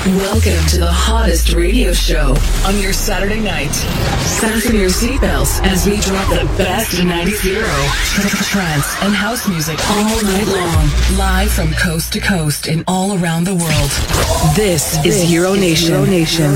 Welcome to the hottest radio show on your Saturday night. Fasten your seatbelts as we drop the best 90s Euro, trance, and house music all night long. Live from coast to coast and all around the world. This is Euro Nation. Euro Nation.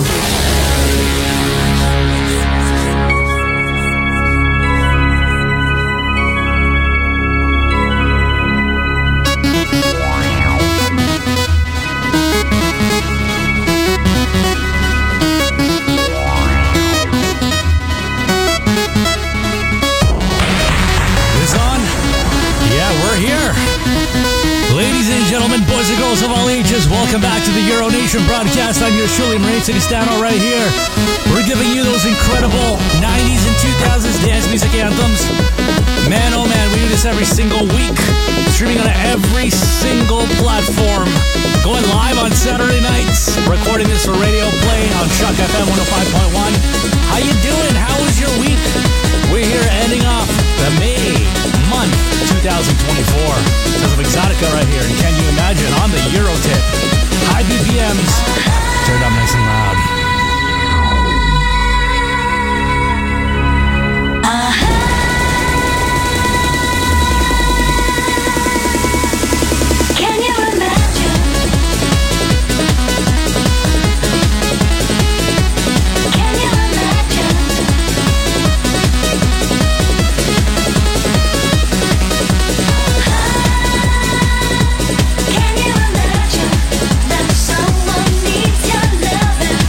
Gentlemen, boys and girls of all ages, welcome back to the Euro Nation broadcast. I'm your Shirley Marie Castano right here. We're giving you those incredible 90s and 2000s dance music anthems. Man, oh man, we do this every single week. Streaming on every single platform. Going live on Saturday nights. Recording this for radio play on Chuck FM 105.1. How you doing? How was your week? We're here ending off the May month 2024. Because of Exotica right here. And can you imagine on the Euro tip? High BPMs. Turned up nice and loud. Someone needs your loving.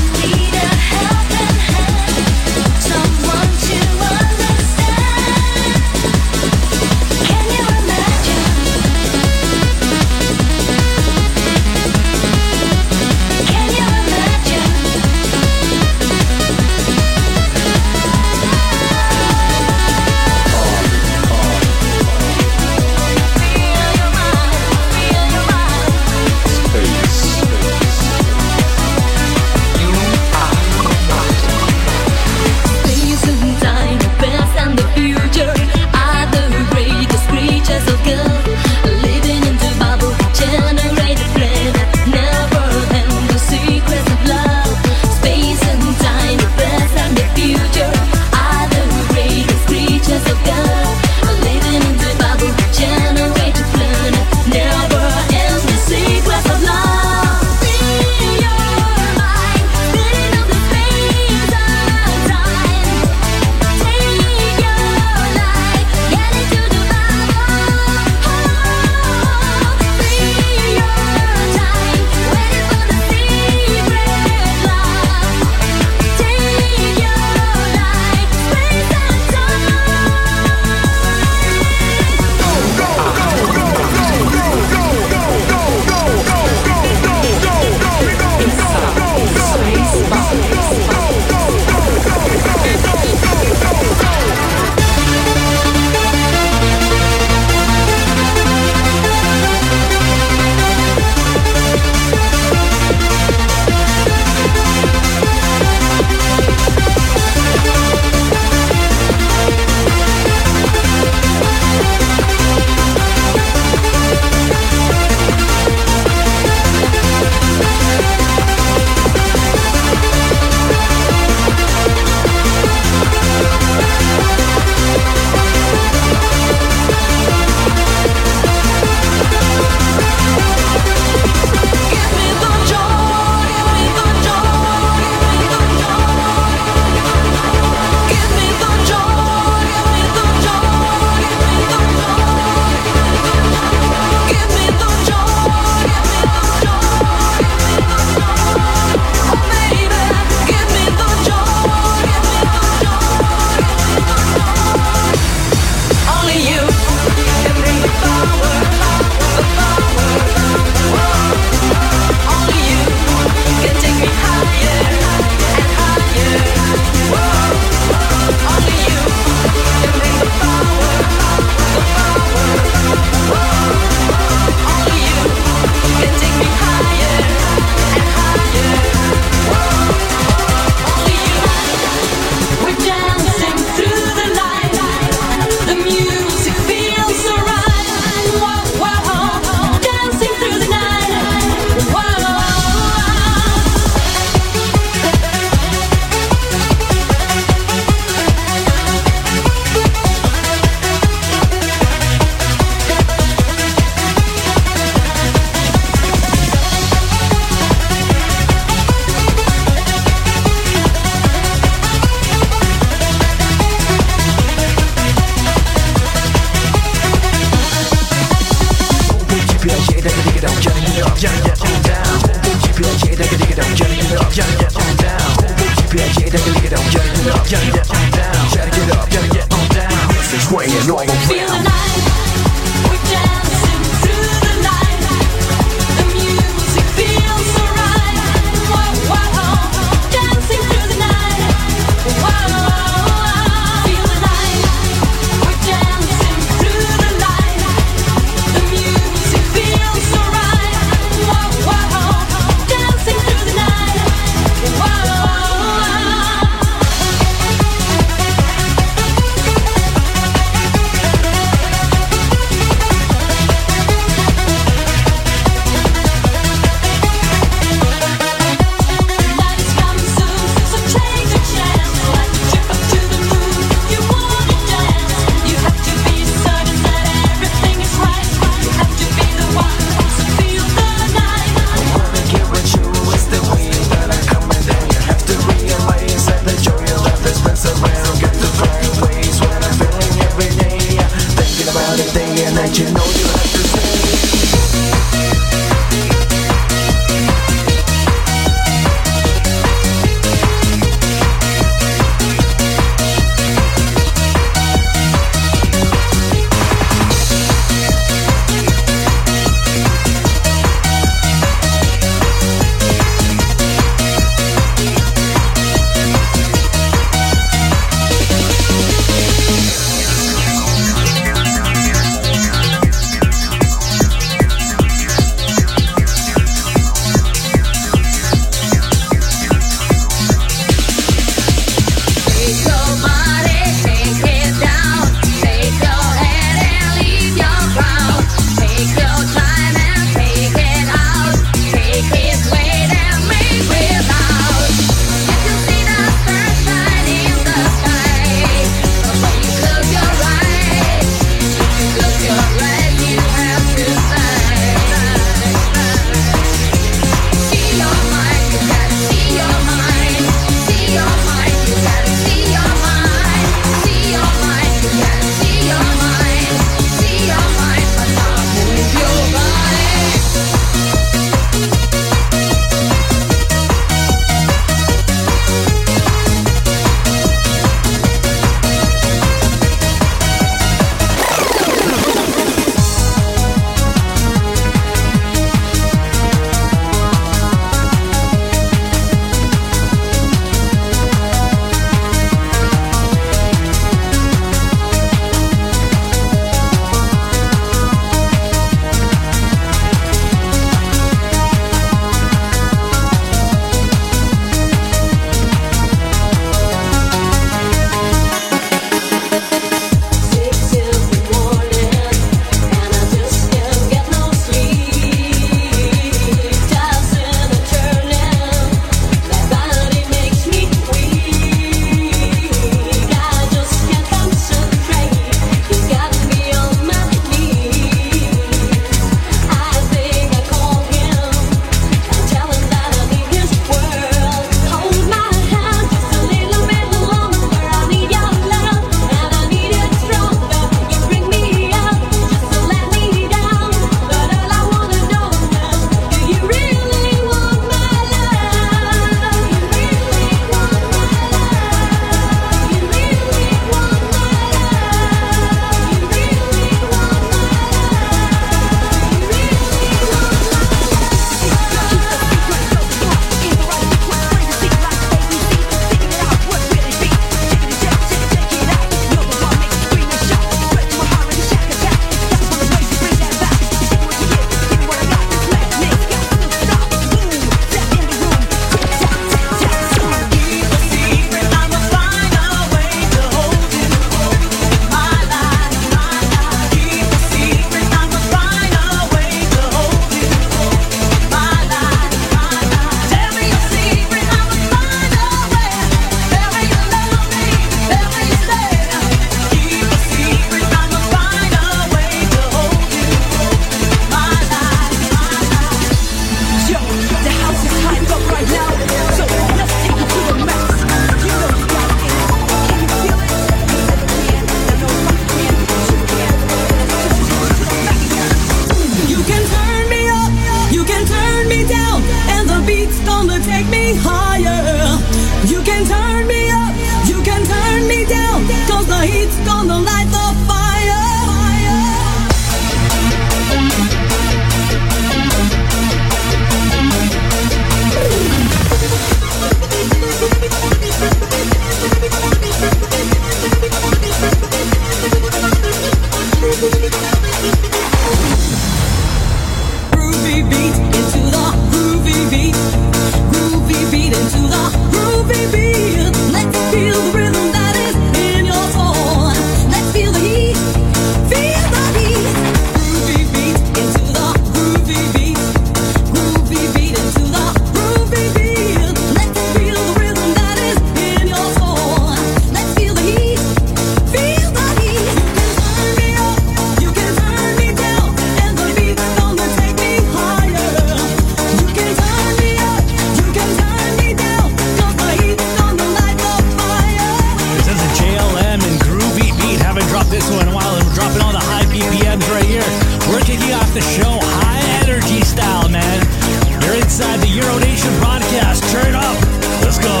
the show high energy style, man. You're inside the Euro Nation broadcast. Turn it up. Let's go.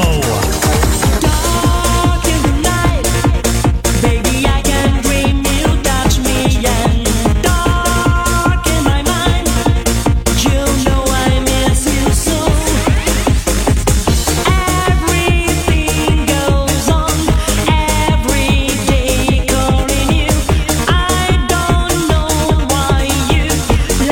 Dark in the night, baby, I can dream you touch me, and dark in my mind, you know I miss you so. Everything goes on, every day calling you. I don't know why you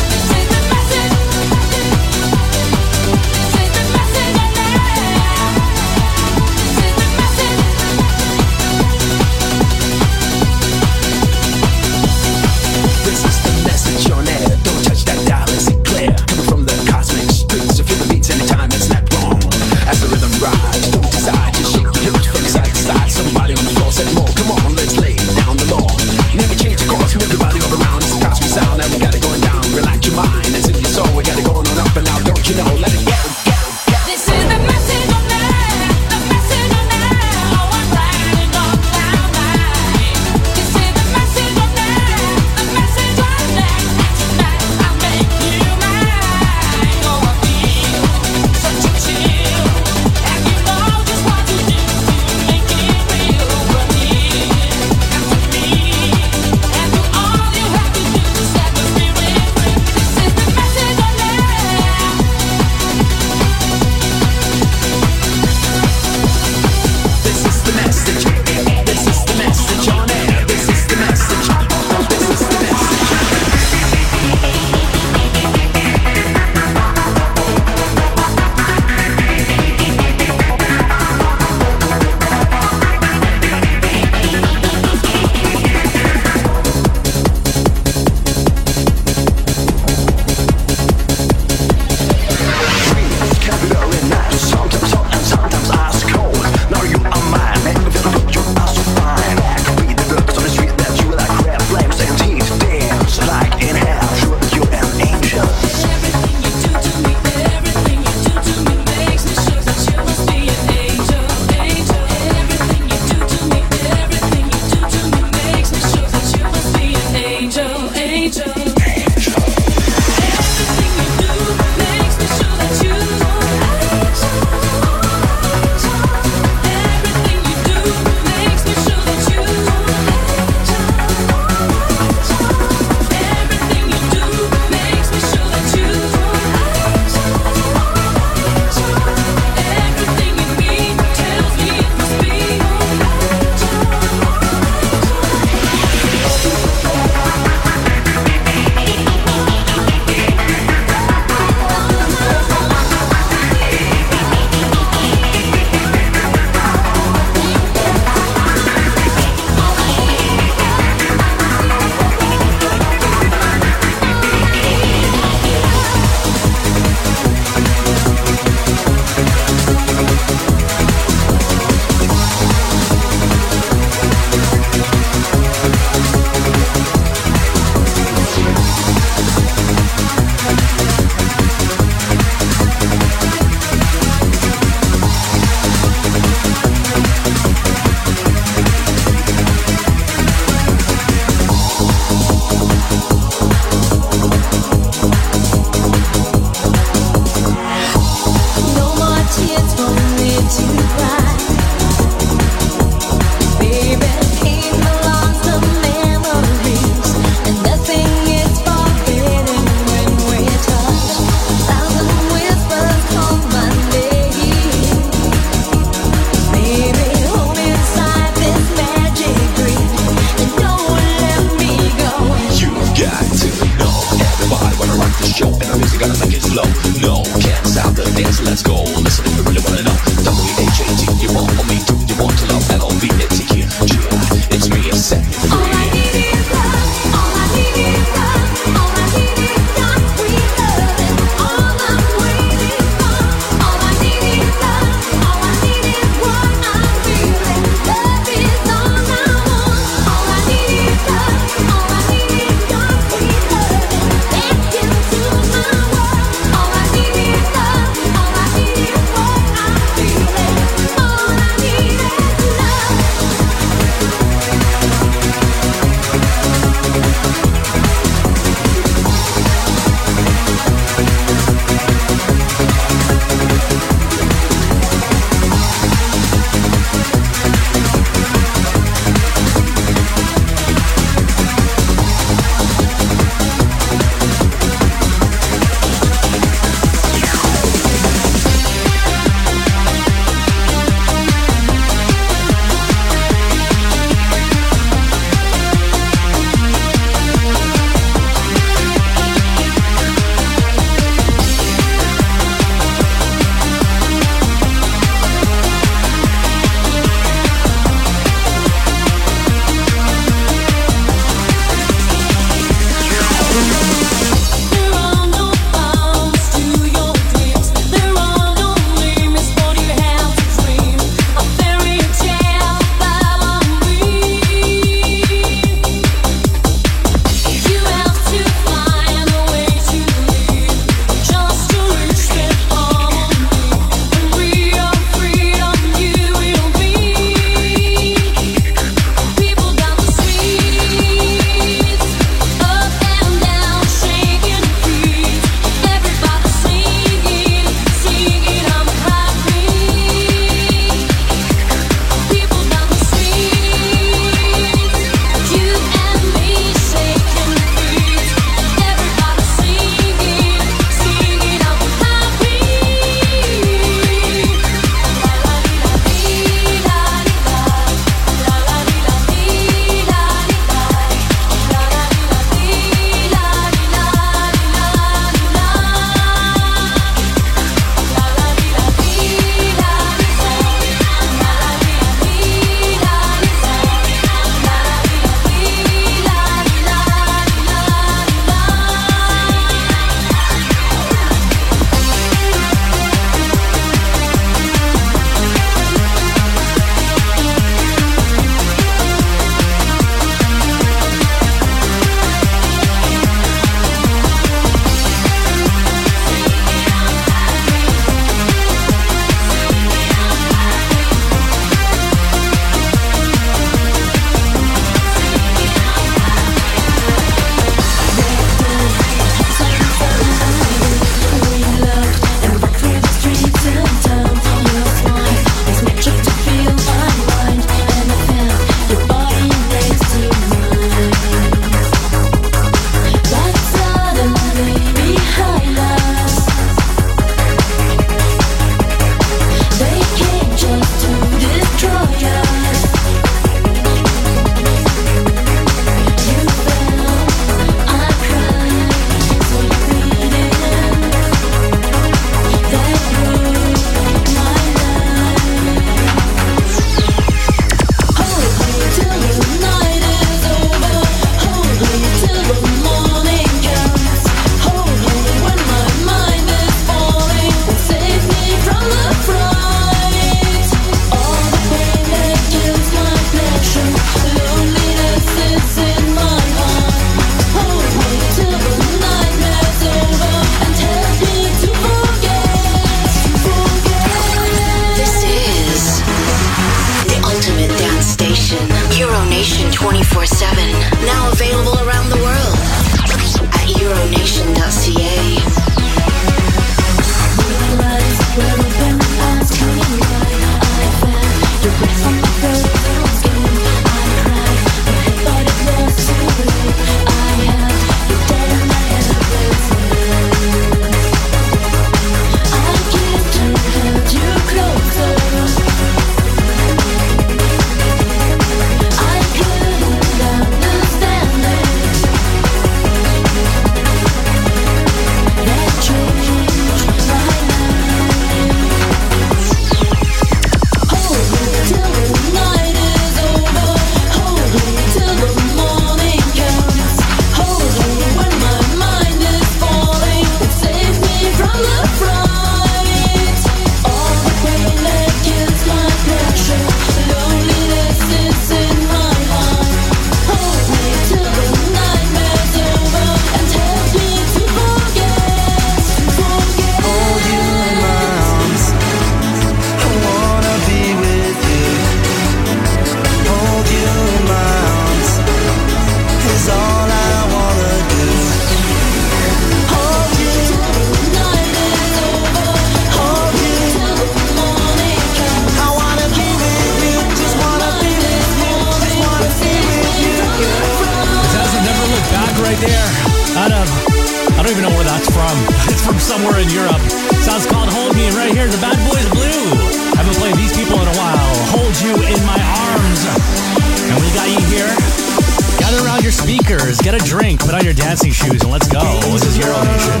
somewhere in Europe. Sounds called Hold Me, and right here, the Bad Boys Blue. Haven't played these people in a while. Hold You in My Arms. And we got you here. Gather around your speakers, get a drink, put on your dancing shoes, and let's go. This is Euro Nation.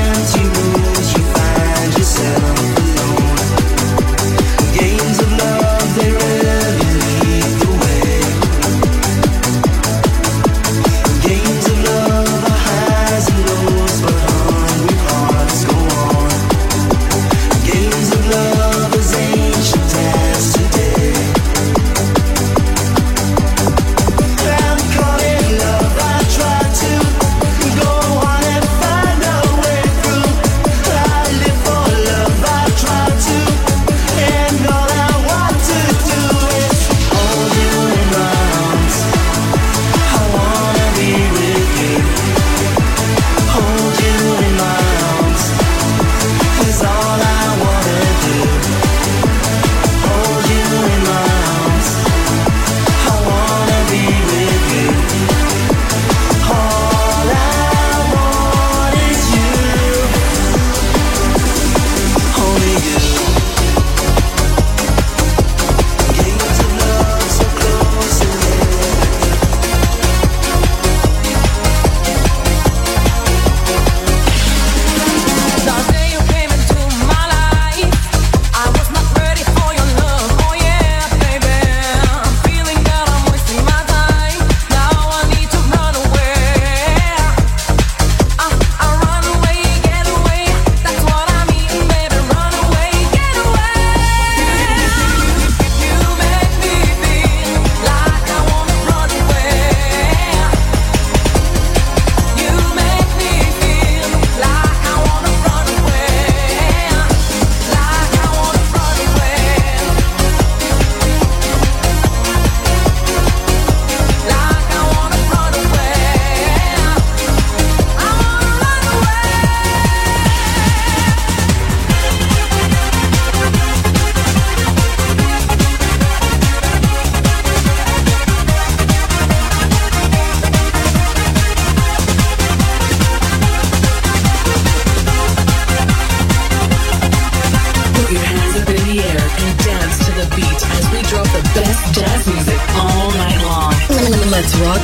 Games of love, they rarely lead the way. Games of love are high.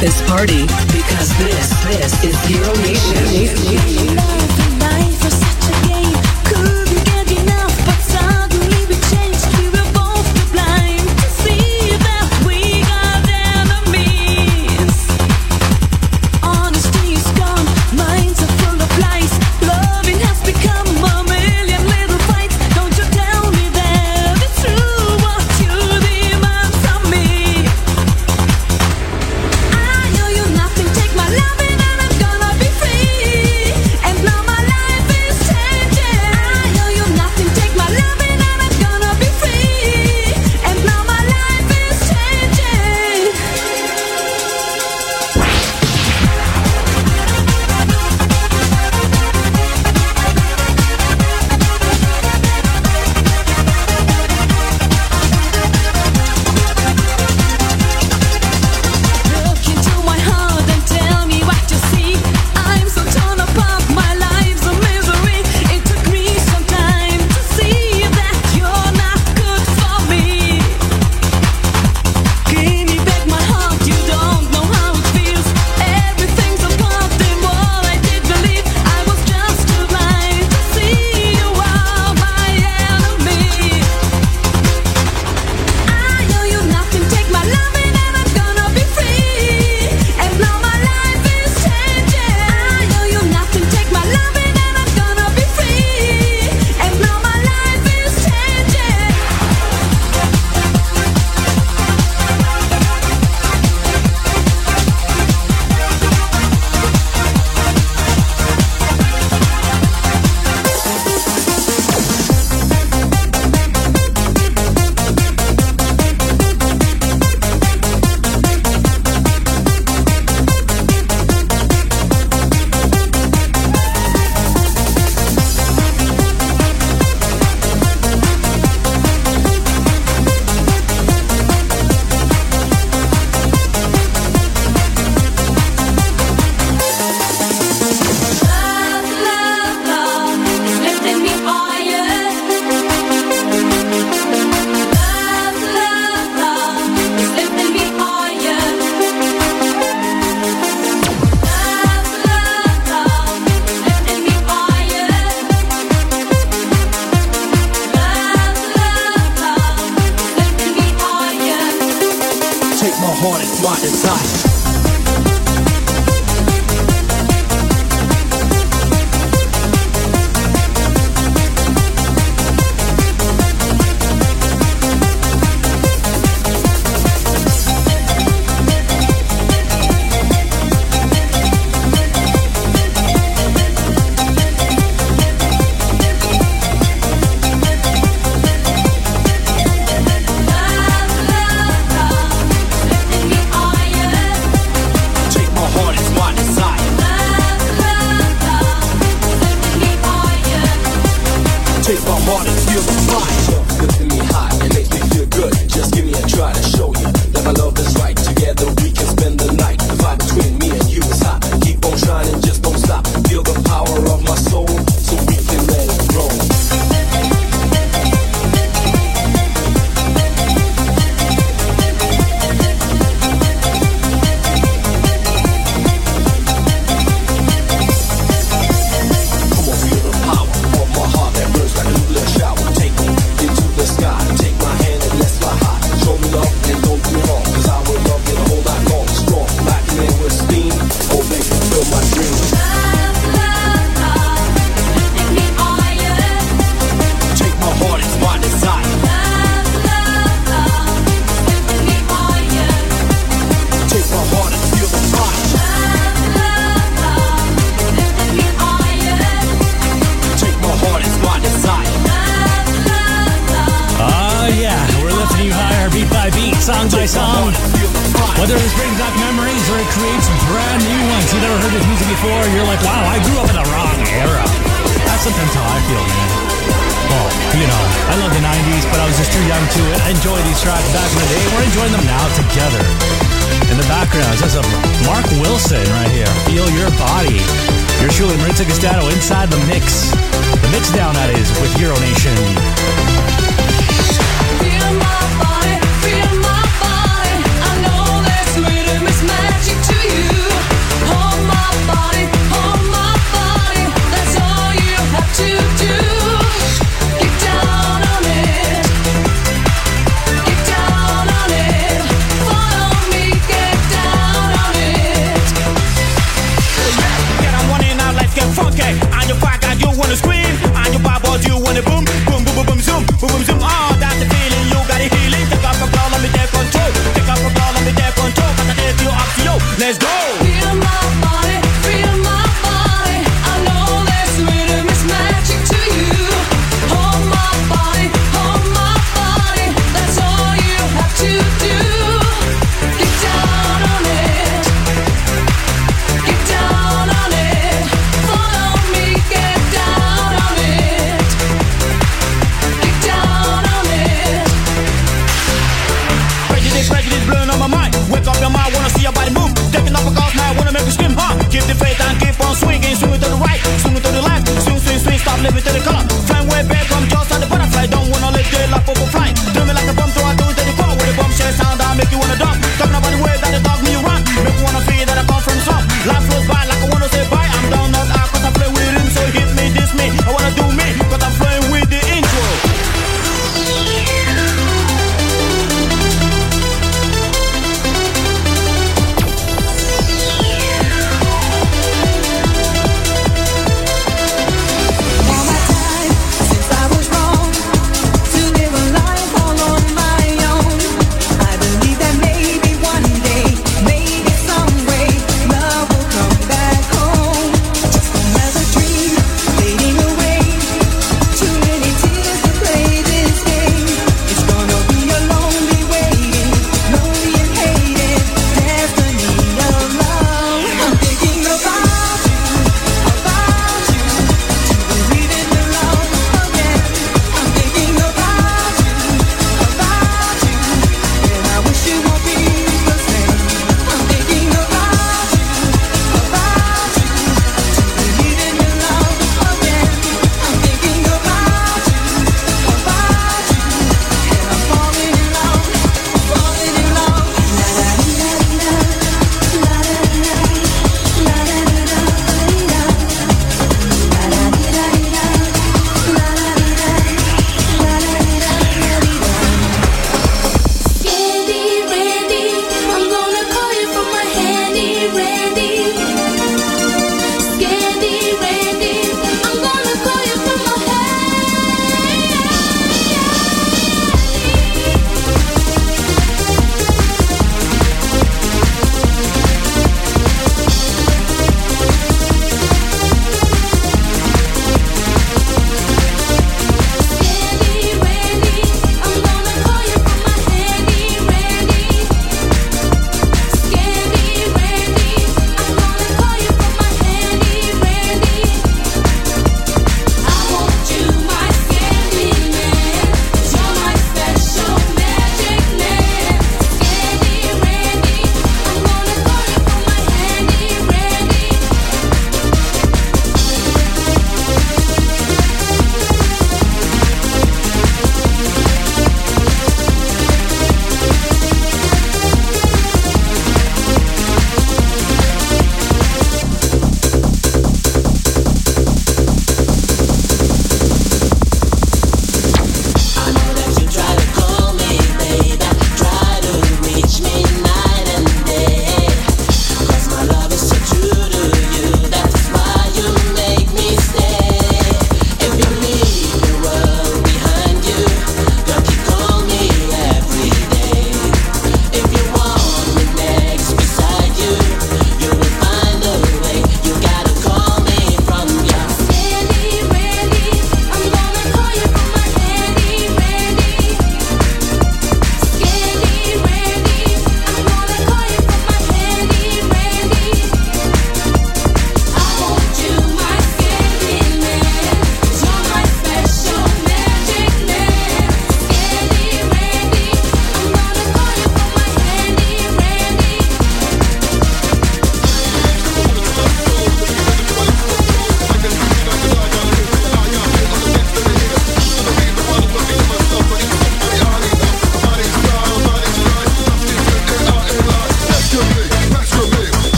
this party because this is Hero Nation. Life was such a game, couldn't get enough, but suddenly we changed. We were both too blind to see that we got enemies. Honesty is gone, minds are full of lies. Loving has become a million little fights. Don't you tell me that it's true what you demand from me. I owe you nothing, take my loving and I'm gonna be free. And now my life is changing. I owe you nothing, take my loving and I'm gonna be free. And now my life is changing. Look into my heart and tell me what you see. I'm so torn apart, my life's a misery. It took me some time to see that you're not good for me. Give me back my heart, you don't know how it feels. Everything's apart in what I did believe. I was just too blind to see you are my enemy. I owe you nothing, take my loving and I'm gonna be free. And now my life is changing. I owe you nothing, take my loving and I'm gonna be free. And now my life is changing. Love is lifting me higher. Love is lifting me higher. Love is lifting me higher. Love is lifting me higher. Take my heart, it's my desire. Take my heart, it's my desire. Take my heart and feel the fire. Lifting me high, it makes me feel good. Just give me a try to show you that my love is right. Together we can spend the night. The vibe between me and you is hot. Keep on shining, just don't stop. Feel the power of my soul, so we can let it grow. Come on, feel the power of my heart that burns like a nuclear shower. Take me into the sky, take my hand and let's fly high. Show me love and don't be wrong, 'cause I will love you the whole night long. Strong, like an air with steam. Oh baby, feel my dream. Take my heart, it's my desire. Take my heart and feel the fire. Take my heart, it's my desire. Yeah, we're lifting you higher beat by beat, song by song. Whether this brings back memories or it creates brand new ones. You've never heard this music before, you're like, wow, I grew up in the wrong era. That's sometimes how I feel, man. Well, you know, I love the 90s, but I was just too young to enjoy these tracks back in the day. We're enjoying them now together. In the background, there's a Mark Wilson right here. Feel Your Body. You're surely Maritza Castano inside the mix. The mix down, that is, with Euro Nation. Feel my body, I know this rhythm is magic too. you. Hold my body, that's all you have to do. Get down on it, get down on it. Follow me, get down on it. Get on one in now, let's get funky. On your back, and you wanna scream. On your bubbles, you wanna boom, boom, boom, boom, boom, zoom, boom, boom, zoom. Oh, that's the feeling, you got it healing. Take off control, let me take control. Take off control, let me take control. Cause I take you up to you. Let's go. Feel my body, feel my body. I know this rhythm is magic to you. Hold my body, that's all you have to do. Get down on it, get down on it. Follow me, get down on it.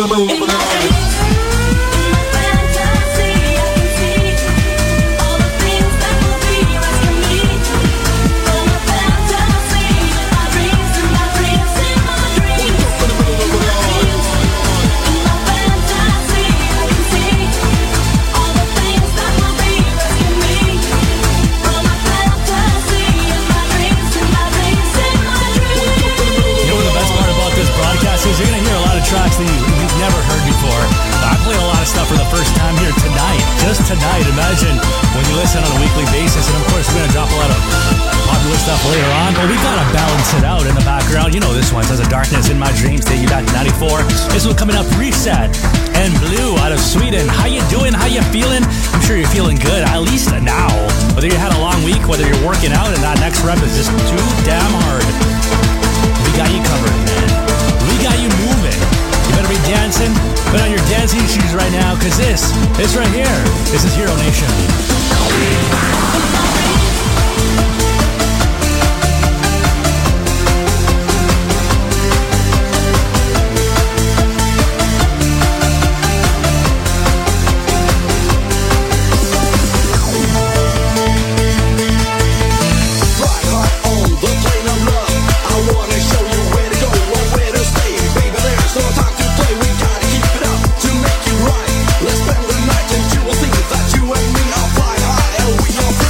Tracks that you've never heard before. I played a lot of stuff for the first time here tonight. Just tonight. Imagine when you listen on a weekly basis. And of course, we're going to drop a lot of popular stuff later on. But we got to balance it out in the background. You know this one. There's a Darkness in My Dreams. Take you back to 94. This one coming up, Reset and Blue out of Sweden. How you doing? How you feeling? I'm sure you're feeling good. At least now. Whether you had a long week, whether you're working out, and that next rep is just too damn hard. We got you covered, man. We got you moving. You better be dancing. Put on your dancing shoes right now, because this right here, this is Hero Nation. Let's spend the night and you will see that you and me are flying high and we are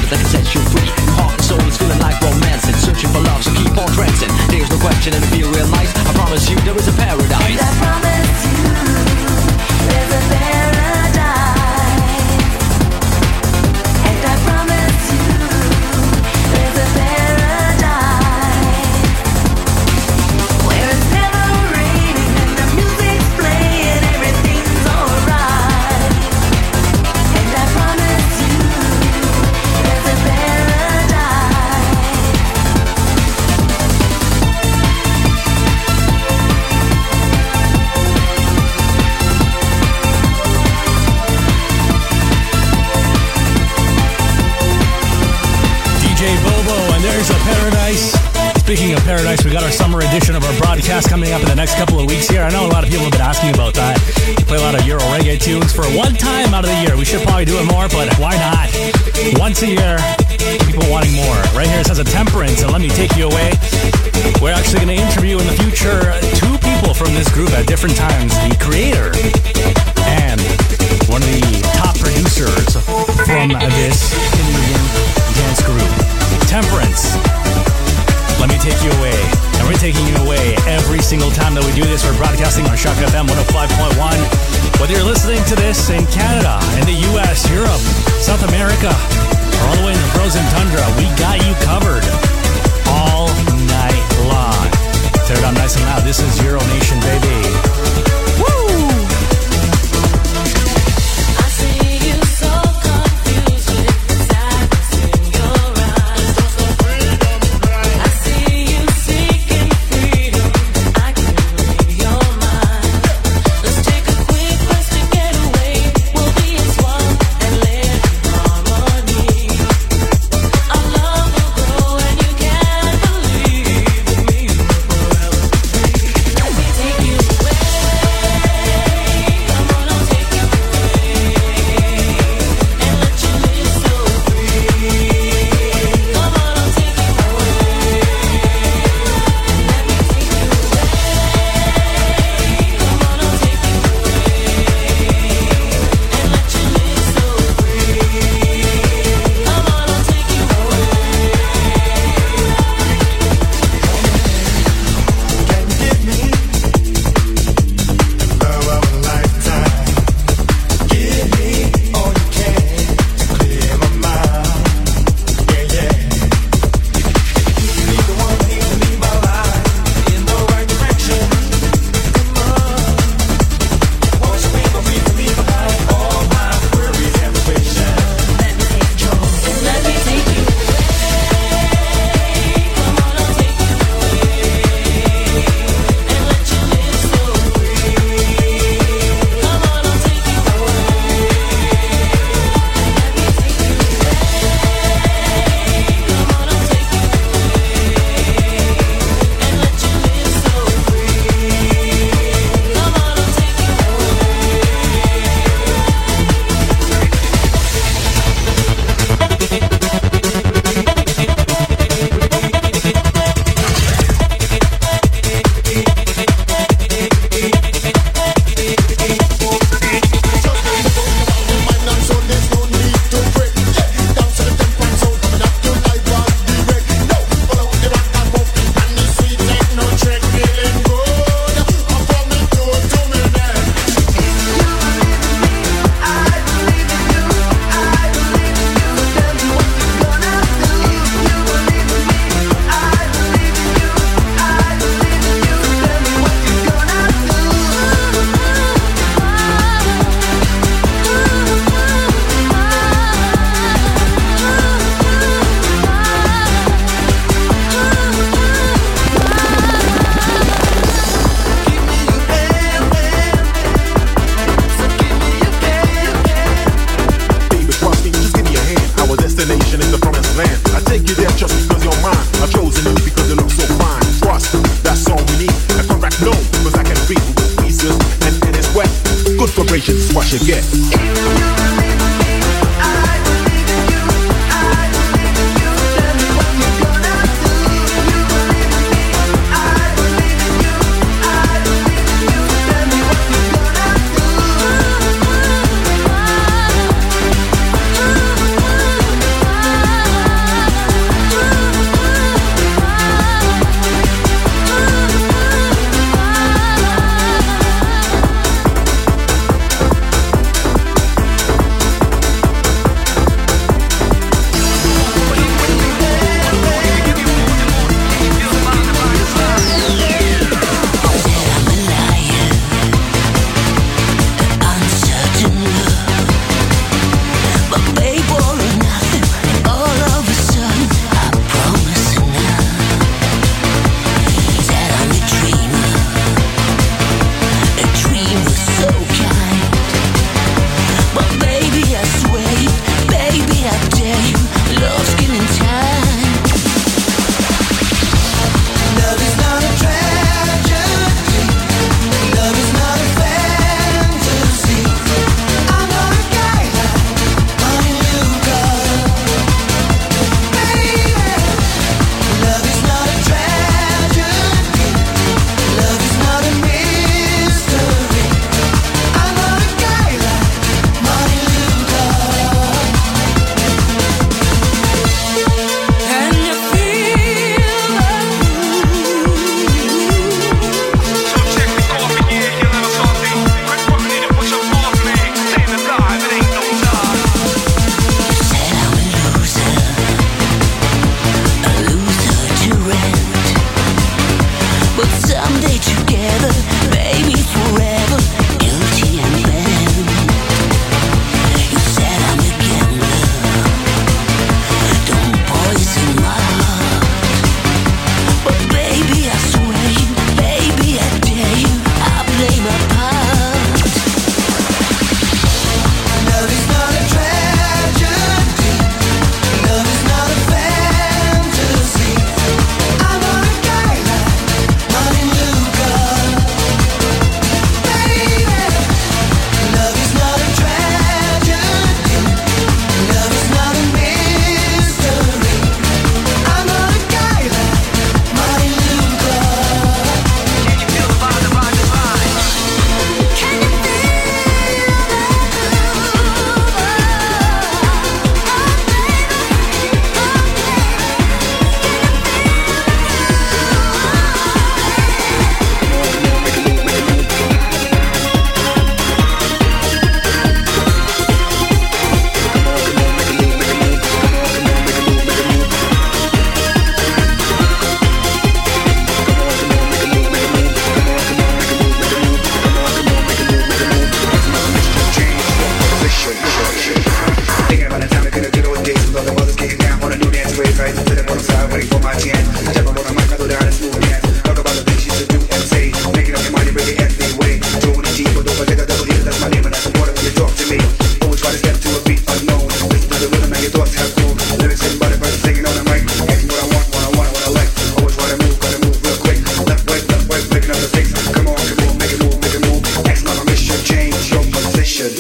that can set you free. Heart and soul is feeling like romance and searching for love, so keep on dancing. There's no question, and if you real nice, I promise you there is a paradise. And I promise you, there's a paradise. And I promise you, there's a paradise where it's never raining and the music's playing, everything's alright. And I promise you, there's a paradise. DJ Bobo, and there's a paradise. Speaking of paradise, we got our summer edition of our broadcast coming up in the next couple of weeks here. I know a lot of people have been asking about that. We play a lot of Euro reggae tunes for one time out of the year. We should probably do it more, but why not? Once a year, people wanting more. Right here it says a Temperance, and let me take you away. We're actually going to interview in the future two people from this group at different times. The creator and one of the top producers from this Canadian dance group. Temperance. Let me take you away. And we're taking you away every single time that we do this. We're broadcasting on Shock FM 105.1. Whether you're listening to this in Canada, in the US, Europe, South America, or all the way in the frozen tundra, we got you covered all night long. Tear it up nice and loud. This is Euro Nation, baby. Woo! I see you so confused with the sadness in your eyes. I see you seeking freedom. I can read your mind. Let's take a quick rest to get away. We'll be as one and live in harmony. Our love will grow and you can't believe me forever. Let me take you away. Come on, I'll take you away and let you live so free. Come on, I'll take you away and let me take you away. Come on, I'll take you away and let you live so free. Come on, I'll take you away. Love of a lifetime. Give me all you can to clear my mind. Yeah, yeah. Be the one to lead my life in the right direction. Come on. Wash away my feet and leave behind all my worries and frustrations. Let me take you away. Come on, I'll take you away and let you live so free. Come on, I'll take you away and let me take you away. Come on, I'll take you away and let you live so free. Come on, I'll take you Baby, trust me, just give me a hand. Our destination is the promised land. I take you there just because you're mine. I've chosen you because you look so fine. Trust, that's all we need. A contract, no, because I can read with pieces and it's wet. Good vibrations is what you get. What's how cool? Lyrics in body parts singing on the mic. Asking what I want, what I like. Always wanna move real quick. Left, right, picking up the sticks. Come on, make it move. Exclamation, change your position.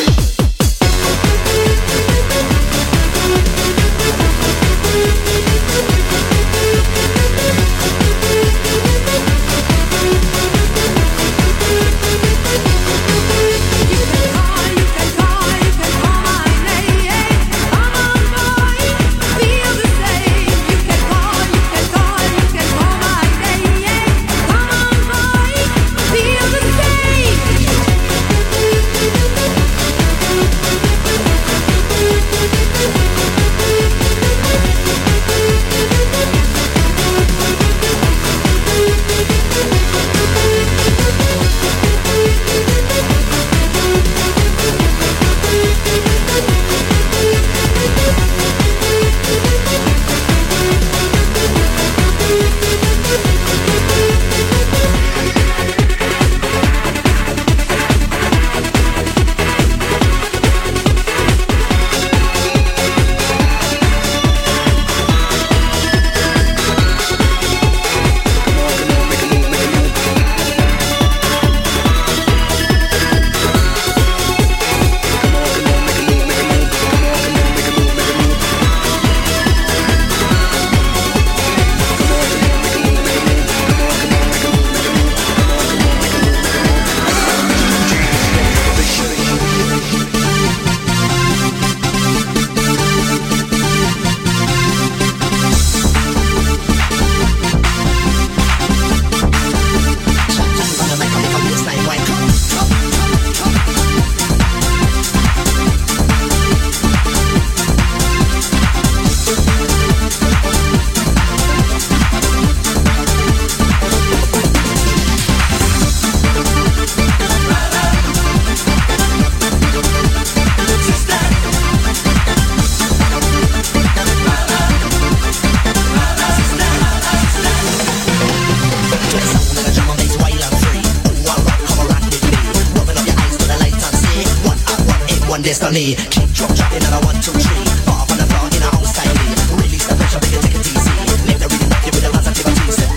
Destiny, keep dropping and I 1, 2, 3. Far from the floor in our own style. Release the pressure, make it take it easy. Let the rhythm rock you with the positive and decent.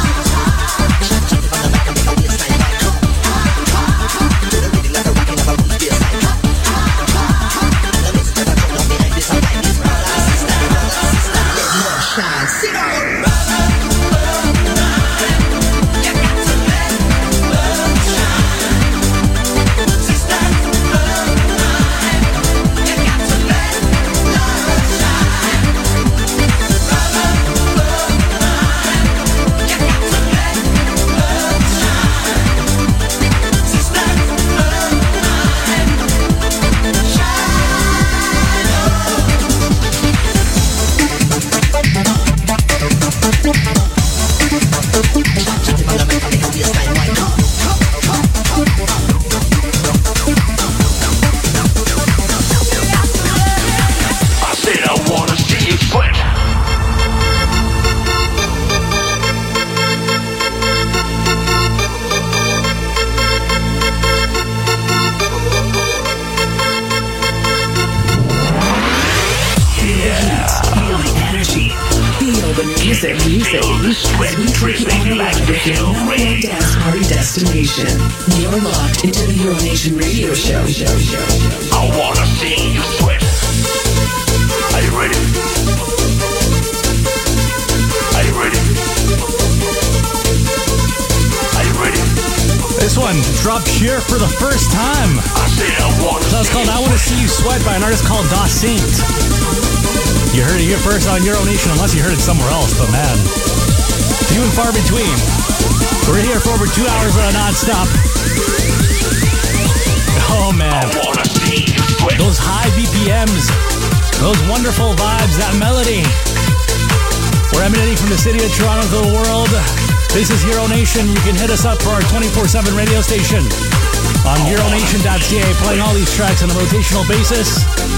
Jump on the mic and make a waistline right. Do the rhythm like a rockin' of a roots baseline. And the music that I turn on behind this and like this. Brother, sister, let love shine. Sing on. Destination. You're locked into the Euronation Radio Show. I wanna see you sweat. Are you ready? Are you ready? Are you ready? This one dropped here for the first time. I said I wanna. So it's called "I Wanna See You Sweat" by an artist called Da Saint. You heard it here first on Euronation, unless you heard it somewhere else. But man, few and far between. We're here for over 2 hours non-stop. Oh man, those high BPMs, those wonderful vibes, that melody. We're emanating from the city of Toronto to the world. This is Euronation. You can hit us up for our 24/7 radio station on Euronation.ca, playing all these tracks on a rotational basis.